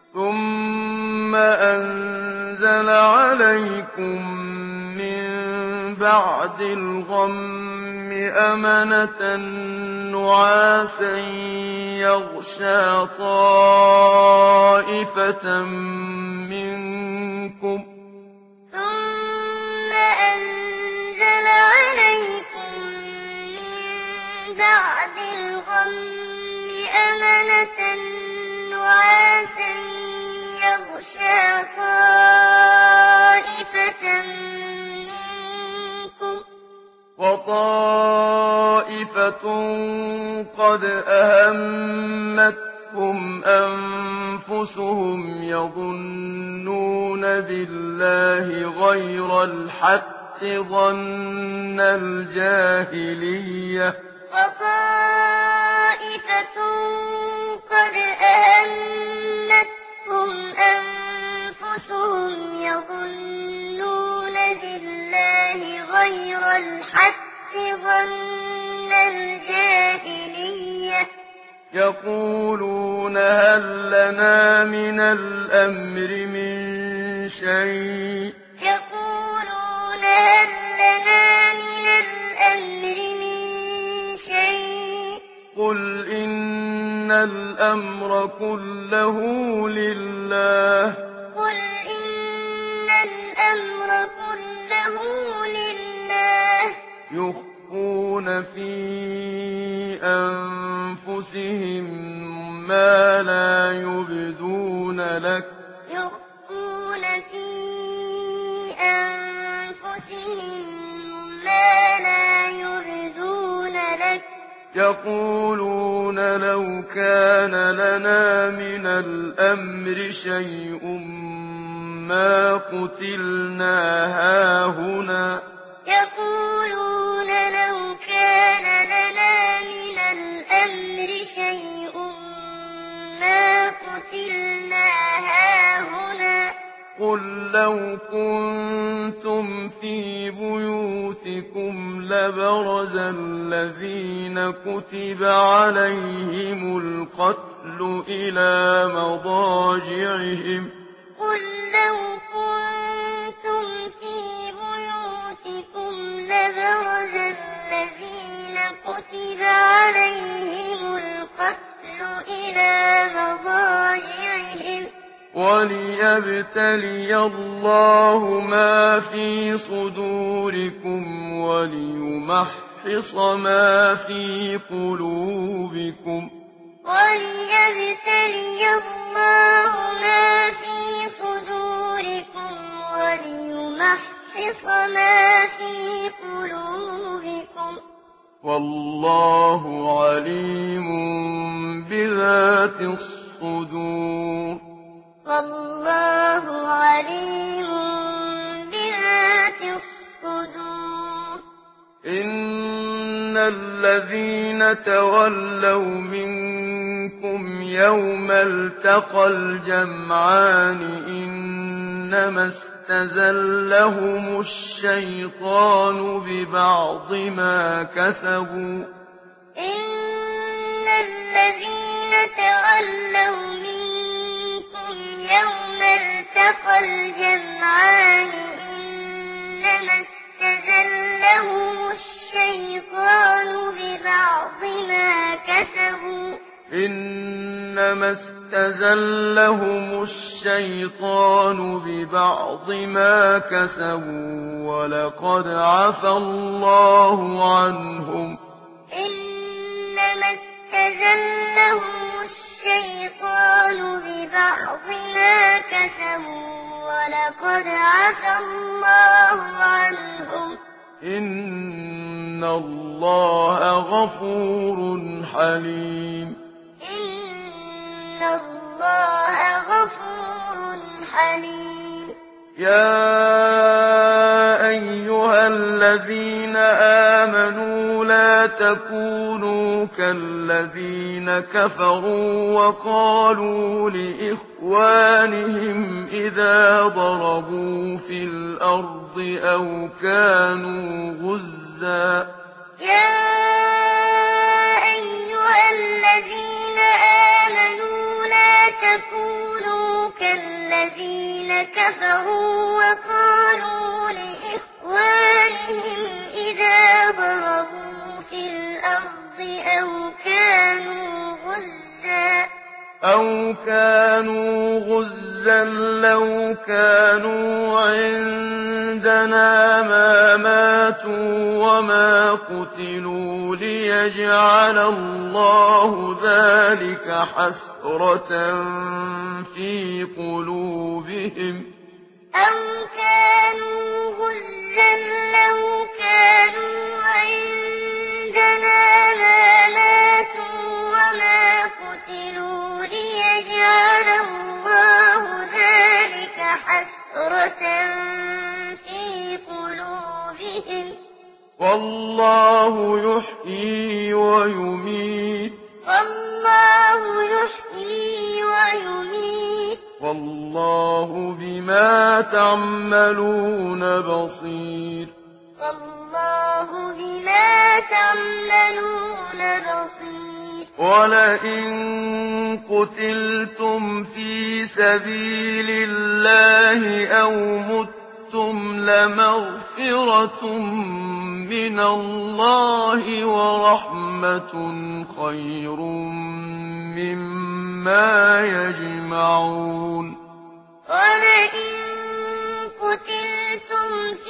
ثم أنزل عليكم من بعد الغم أمنة نعاسا يغشى طائفة منكم ثم أنزل عليكم من بعد الغم أمنة نعاسا يغشى طائفة منكم وطائفة قد أهمتهم أنفسهم يظنون بالله غير الحق ظن الجاهلية وطائفة قد أهمتهم أنفسهم يظنون بالله غير الحق ظن الجاهلية يقولون هل لنا من الأمر من شيء يقولون هل لنا من الأمر من شيء قل إن الأمر كله لله قل إن الأمر كله لله يخفون في أنفسهم ما لا يبدون لك يخفون في أنفسهم ما لا يبدون لك يقولون لو كان لنا من الأمر شيء ما قتلنا هاهنا يقولون لو كان لنا من الأمر شيء ما قتلنا هاهنا قل لو كنتم في بيوتكم لبرز الذين كتب عليهم القتل إلى مضاجعهم قل لو كنتم في بيوتكم لبرز الذين كتب عليهم القتل إلى مضاجعهم وليبتلي الله ما في صدوركم وليمحص ما في قلوبكم وليبتلي الله ما في صدوركم وليمحص ما في قلوبكم والله عليم بذات الصدور والله عليم بذات الصدور إن الذين تولوا منكم يوم التقى الجمعان إنما استزلهم الشيطان ببعض ما كسبوا إن الذين تولوا منكم يوم التقى الجمعان إنما استزلهم الشيطان ببعض ما كسبوا إنما استزلهم الشيطان ببعض ما كسبوا ولقد عفى الله عنهم إنما استزلهم الشيطان ببعض ما كسبوا ولقد عفى الله عنهم إن الله غفور حليم إن الله غفور حليم يا أيها الذين آمنوا لا تكونوا كالذين كفروا وقالوا لإخوانهم إذا ضربوا في الأرض أو كانوا غزا يا أيها الذين آمنوا لا تكونوا كفروا وقالوا لإخوانهم إذا ضربوا في الأرض أو كانوا غزا لو كانوا عندنا ما ماتوا وما قتلوا ليجعل الله ذلك حسرة في قلوبهم أو كانوا غزا لو كانوا عندنا ما ماتوا وما قتلوا ليجعل الله ذلك حسرة في قلوبهم والله يحيي ويميت والله يحيي ويميت والله بما تعملون بصير والله بما تعملون بصير ولئن قتلتم في سبيل الله أو متم لمغفرة من الله ورحمة خير مما يجمعون ولئن قتلتم